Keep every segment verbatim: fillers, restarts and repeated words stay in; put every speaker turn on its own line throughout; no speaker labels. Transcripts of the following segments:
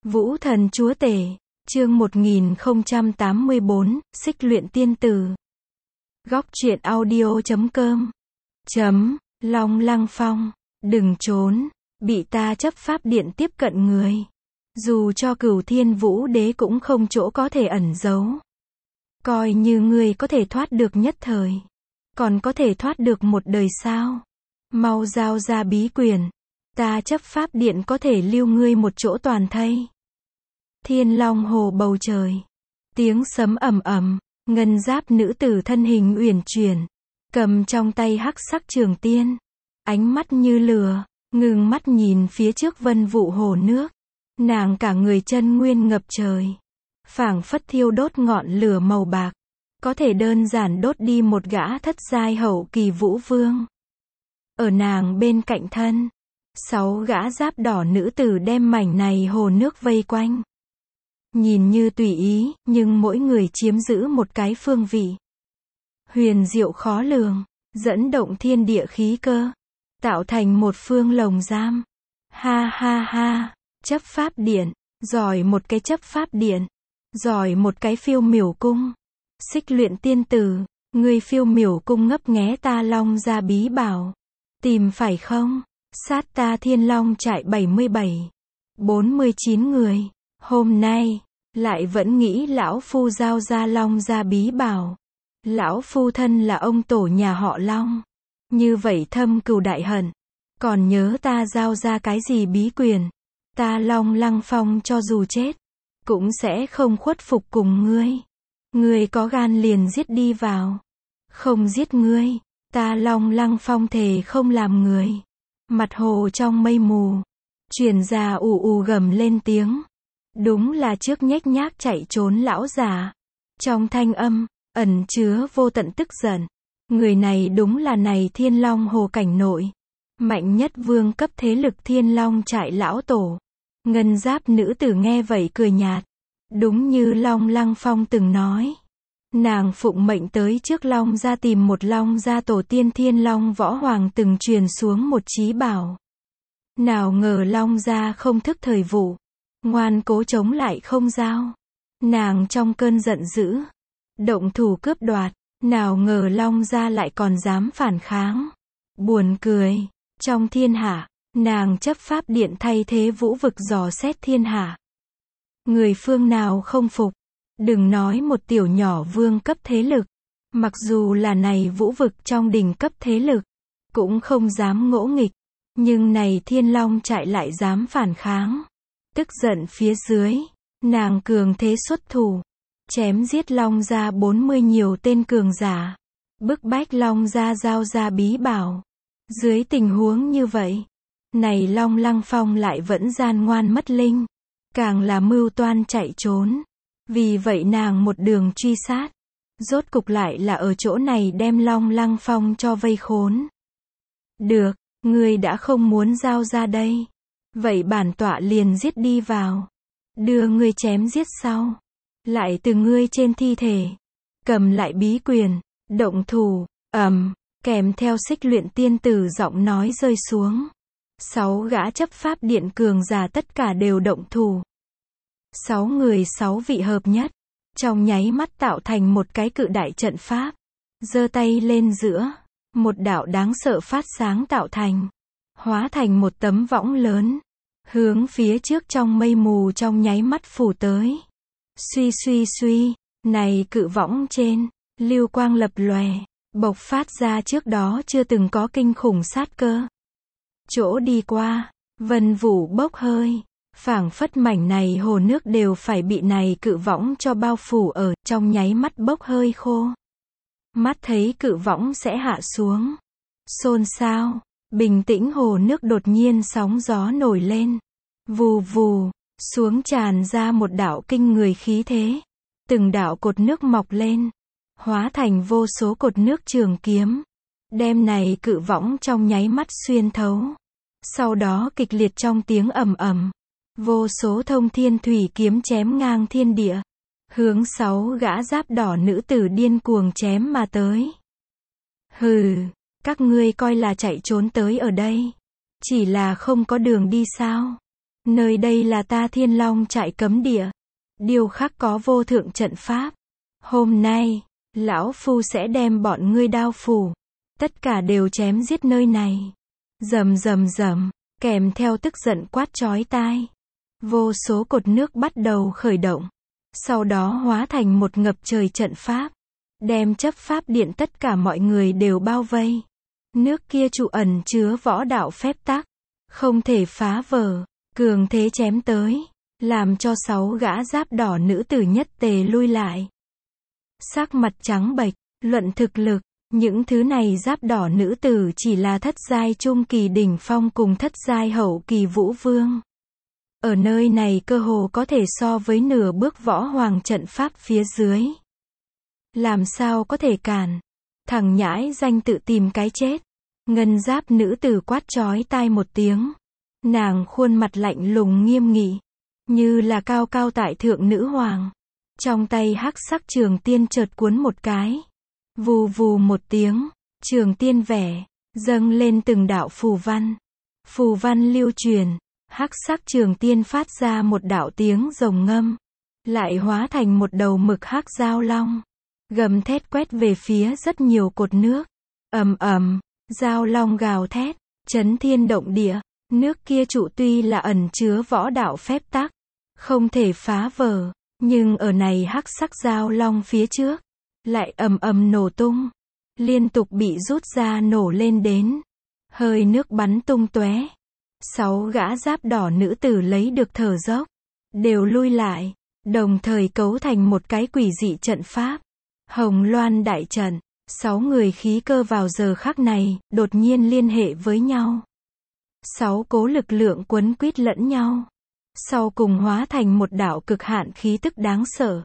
Vũ thần chúa tể, chương một nghìn không trăm tám mươi bốn, xích luyện tiên tử. Góc truyện audio chấm com. Chấm, Long Lăng Phong, đừng trốn, bị ta chấp pháp điện tiếp cận người. Dù cho Cửu Thiên Vũ Đế cũng không chỗ có thể ẩn giấu. Coi như ngươi có thể thoát được nhất thời. Còn có thể thoát được một đời sao? Mau giao ra bí quyền. Ta chấp pháp điện có thể lưu ngươi một chỗ toàn thây. Thiên Long hồ bầu trời. Tiếng sấm ầm ầm, ngân giáp nữ tử thân hình uyển chuyển, cầm trong tay hắc sắc trường tiên, ánh mắt như lửa, ngừng mắt nhìn phía trước vân vụ hồ nước. Nàng cả người chân nguyên ngập trời, phảng phất thiêu đốt ngọn lửa màu bạc, có thể đơn giản đốt đi một gã thất giai hậu kỳ vũ vương. Ở nàng bên cạnh thân, sáu gã giáp đỏ nữ tử đem mảnh này hồ nước vây quanh. Nhìn như tùy ý, nhưng mỗi người chiếm giữ một cái phương vị. Huyền diệu khó lường, dẫn động thiên địa khí cơ, tạo thành một phương lồng giam. Ha ha ha, chấp pháp điện, giỏi một cái chấp pháp điện, giỏi một cái phiêu miểu cung. Xích luyện tiên tử, ngươi phiêu miểu cung ngấp nghé ta long ra bí bảo. Tìm phải không? Sát ta thiên long trại bảy mươi bảy, bốn mươi chín người. Hôm nay, lại vẫn nghĩ lão phu giao ra long ra bí bảo. Lão phu thân là ông tổ nhà họ Long. Như vậy thâm cừu đại hận. Còn nhớ ta giao ra cái gì bí quyền. Ta Long Lăng Phong cho dù chết, cũng sẽ không khuất phục cùng ngươi. Ngươi có gan liền giết đi vào. Không giết ngươi, ta Long Lăng Phong thề không làm người. Mặt hồ trong mây mù, truyền ra ù ù gầm lên tiếng. Đúng là trước nhếch nhác chạy trốn lão già. Trong thanh âm, ẩn chứa vô tận tức giận. Người này đúng là này Thiên Long hồ cảnh nội. Mạnh nhất vương cấp thế lực Thiên Long trại lão tổ. Ngân giáp nữ tử nghe vậy cười nhạt. Đúng như Long Lăng Phong từng nói. Nàng phụng mệnh tới trước Long gia tìm một Long gia tổ tiên Thiên Long Võ Hoàng từng truyền xuống một chí bảo. Nào ngờ Long gia không thức thời vụ. Ngoan cố chống lại không giao. Nàng trong cơn giận dữ, động thủ cướp đoạt. Nào ngờ Long gia lại còn dám phản kháng. Buồn cười, trong thiên hạ, nàng chấp pháp điện thay thế vũ vực dò xét thiên hạ. Người phương nào không phục? Đừng nói một tiểu nhỏ vương cấp thế lực. Mặc dù là này vũ vực trong đỉnh cấp thế lực, cũng không dám ngỗ nghịch. Nhưng này Thiên Long trại lại dám phản kháng. Tức giận phía dưới, nàng cường thế xuất thủ. Chém giết Long gia bốn mươi nhiều tên cường giả. Bức bách Long gia giao ra bí bảo. Dưới tình huống như vậy, này Long Lăng Phong lại vẫn gian ngoan mất linh. Càng là mưu toan chạy trốn. Vì vậy nàng một đường truy sát. Rốt cục lại là ở chỗ này đem Long Lăng Phong cho vây khốn. Được, ngươi đã không muốn giao ra đây. Vậy bản tọa liền giết đi vào. Đưa ngươi chém giết sau. Lại từ ngươi trên thi thể. Cầm lại bí quyền. Động thủ, ầm, kèm theo xích luyện tiên tử giọng nói rơi xuống. Sáu gã chấp pháp điện cường giả tất cả đều động thủ. Sáu người sáu vị hợp nhất. Trong nháy mắt tạo thành một cái cự đại trận pháp. Giơ tay lên giữa. Một đạo đáng sợ phát sáng tạo thành. Hóa thành một tấm võng lớn. Hướng phía trước trong mây mù trong nháy mắt phủ tới. Suy suy suy. Này cự võng trên. Lưu quang lập lòe. Bộc phát ra trước đó chưa từng có kinh khủng sát cơ. Chỗ đi qua. Vân vũ bốc hơi. Phảng phất mảnh này hồ nước đều phải bị này cự võng cho bao phủ ở, trong nháy mắt bốc hơi khô. Mắt thấy cự võng sẽ hạ xuống. Xôn xao, bình tĩnh hồ nước đột nhiên sóng gió nổi lên. Vù vù, xuống tràn ra một đạo kinh người khí thế. Từng đạo cột nước mọc lên, hóa thành vô số cột nước trường kiếm. Đem này cự võng trong nháy mắt xuyên thấu. Sau đó kịch liệt trong tiếng ầm ầm. Vô số thông thiên thủy kiếm chém ngang thiên địa. Hướng sáu gã giáp đỏ nữ tử điên cuồng chém mà tới. Hừ, các ngươi coi là chạy trốn tới ở đây. Chỉ là không có đường đi sao? Nơi đây là ta Thiên Long trại cấm địa. Điêu khắc có vô thượng trận pháp. Hôm nay, lão phu sẽ đem bọn ngươi đao phủ. Tất cả đều chém giết nơi này. Rầm rầm rầm, kèm theo tức giận quát chói tai. Vô số cột nước bắt đầu khởi động. Sau đó hóa thành một ngập trời trận pháp. Đem chấp pháp điện tất cả mọi người đều bao vây. Nước kia trụ ẩn chứa võ đạo phép tắc. Không thể phá vỡ. Cường thế chém tới. Làm cho sáu gã giáp đỏ nữ tử nhất tề lui lại. Sắc mặt trắng bệch, luận thực lực. Những thứ này giáp đỏ nữ tử chỉ là thất giai trung kỳ đỉnh phong cùng thất giai hậu kỳ vũ vương. Ở nơi này cơ hồ có thể so với nửa bước võ hoàng trận pháp phía dưới. Làm sao có thể cản? Thằng nhãi danh tự tìm cái chết. Ngân giáp nữ tử quát chói tai một tiếng. Nàng khuôn mặt lạnh lùng nghiêm nghị. Như là cao cao tại thượng nữ hoàng. Trong tay hắc sắc trường tiên chợt cuốn một cái. Vù vù một tiếng. Trường tiên vẻ. Dâng lên từng đạo phù văn. Phù văn lưu truyền. Hắc sắc trường tiên phát ra một đạo tiếng rồng ngâm. Lại hóa thành một đầu mực hắc giao long. Gầm thét quét về phía rất nhiều cột nước. Ầm ầm, giao long gào thét, chấn thiên động địa. Nước kia trụ tuy là ẩn chứa võ đạo phép tắc, không thể phá vỡ, nhưng ở này hắc sắc giao long phía trước, lại ầm ầm nổ tung. Liên tục bị rút ra nổ lên đến. Hơi nước bắn tung tóe. Sáu gã giáp đỏ nữ tử lấy được thở dốc. Đều lui lại. Đồng thời cấu thành một cái quỷ dị trận pháp. Hồng Loan đại trận. Sáu người khí cơ vào giờ khắc này, đột nhiên liên hệ với nhau. Sáu cố lực lượng quấn quýt lẫn nhau. Sau cùng hóa thành một đạo cực hạn khí tức đáng sợ.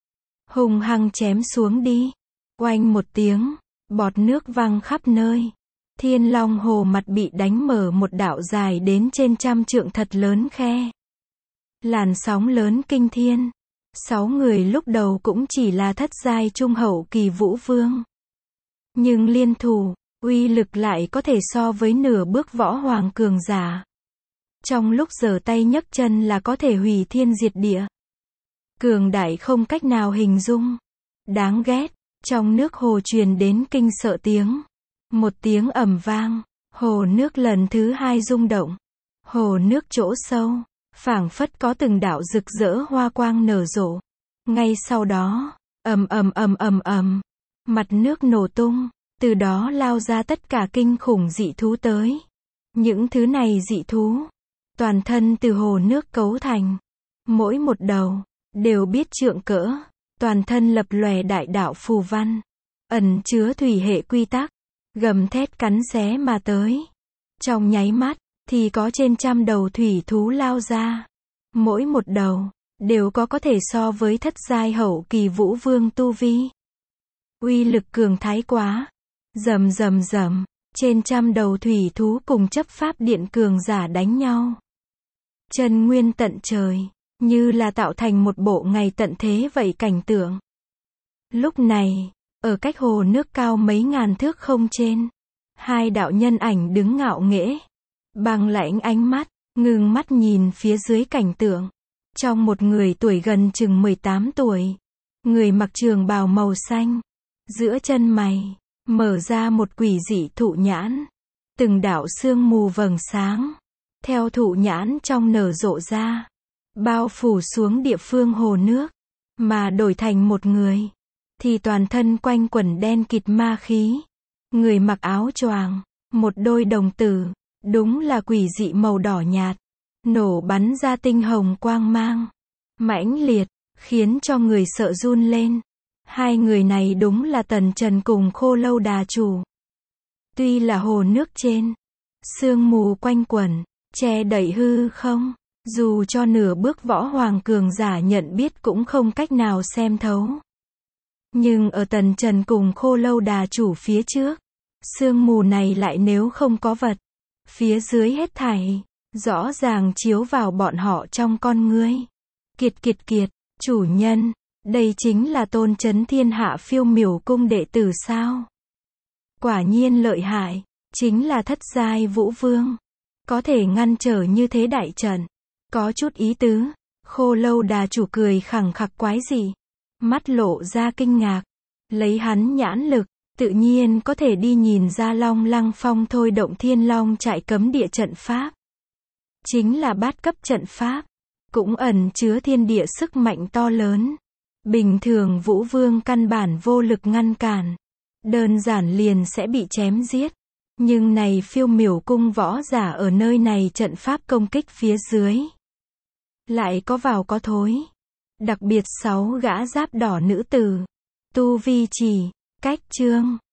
Hùng hăng chém xuống đi. Oanh một tiếng, bọt nước văng khắp nơi. Thiên Long hồ mặt bị đánh mở một đạo dài đến trên trăm trượng thật lớn khe. Làn sóng lớn kinh thiên. Sáu người lúc đầu cũng chỉ là thất giai trung hậu kỳ vũ vương. Nhưng liên thủ, uy lực lại có thể so với nửa bước võ hoàng cường giả. Trong lúc giở tay nhấc chân là có thể hủy thiên diệt địa. Cường đại không cách nào hình dung. Đáng ghét, trong nước hồ truyền đến kinh sợ tiếng. Một tiếng ầm vang, hồ nước lần thứ hai rung động. Hồ nước chỗ sâu, phảng phất có từng đạo rực rỡ hoa quang nở rộ. Ngay sau đó, ầm ầm ầm ầm ầm, mặt nước nổ tung, từ đó lao ra tất cả kinh khủng dị thú tới. Những thứ này dị thú, toàn thân từ hồ nước cấu thành. Mỗi một đầu, đều biết trượng cỡ, toàn thân lập lòe đại đạo phù văn. Ẩn chứa thủy hệ quy tắc. Gầm thét cắn xé mà tới. Trong nháy mắt, thì có trên trăm đầu thủy thú lao ra. Mỗi một đầu, đều có có thể so với thất giai hậu kỳ vũ vương tu vi. Uy lực cường thái quá. Rầm rầm rầm, trên trăm đầu thủy thú cùng chấp pháp điện cường giả đánh nhau. Chân nguyên tận trời, như là tạo thành một bộ ngày tận thế vậy cảnh tượng. Lúc này, ở cách hồ nước cao mấy ngàn thước không trên, hai đạo nhân ảnh đứng ngạo nghễ, bằng lãnh ánh mắt, ngưng mắt nhìn phía dưới cảnh tượng. Trong một người tuổi gần chừng mười tám tuổi, người mặc trường bào màu xanh, giữa chân mày, mở ra một quỷ dị thụ nhãn, từng đạo sương mù vầng sáng, theo thụ nhãn trong nở rộ ra, bao phủ xuống địa phương hồ nước, mà đổi thành một người. Thì toàn thân quanh quẩn đen kịt ma khí. Người mặc áo choàng, một đôi đồng tử, đúng là quỷ dị màu đỏ nhạt, nổ bắn ra tinh hồng quang mang, mãnh liệt, khiến cho người sợ run lên. Hai người này đúng là Tần Trần cùng Khô Lâu Đà Chủ. Tuy là hồ nước trên, sương mù quanh quẩn, che đậy hư không, dù cho nửa bước võ hoàng cường giả nhận biết cũng không cách nào xem thấu. Nhưng ở Tần Trần cùng Khô Lâu Đà Chủ phía trước, sương mù này lại nếu không có vật, phía dưới hết thảy, rõ ràng chiếu vào bọn họ trong con ngươi. Kiệt kiệt kiệt, chủ nhân, đây chính là tôn trấn thiên hạ phiêu miểu cung đệ tử sao? Quả nhiên lợi hại, chính là thất giai vũ vương, có thể ngăn trở như thế đại trận. Có chút ý tứ. Khô lâu đà chủ cười khẳng khặc quái gì. Mắt lộ ra kinh ngạc. Lấy hắn nhãn lực, tự nhiên có thể đi nhìn ra Long Lăng Phong thôi động Thiên Long trại cấm địa trận pháp. Chính là bát cấp trận pháp. Cũng ẩn chứa thiên địa sức mạnh to lớn. Bình thường Vũ Vương căn bản vô lực ngăn cản. Đơn giản liền sẽ bị chém giết. Nhưng này Phiêu Miểu cung võ giả ở nơi này trận pháp công kích phía dưới. Lại có vào có thối. Đặc biệt sáu gã giáp đỏ nữ tử. Tu vi chỉ, cách chương.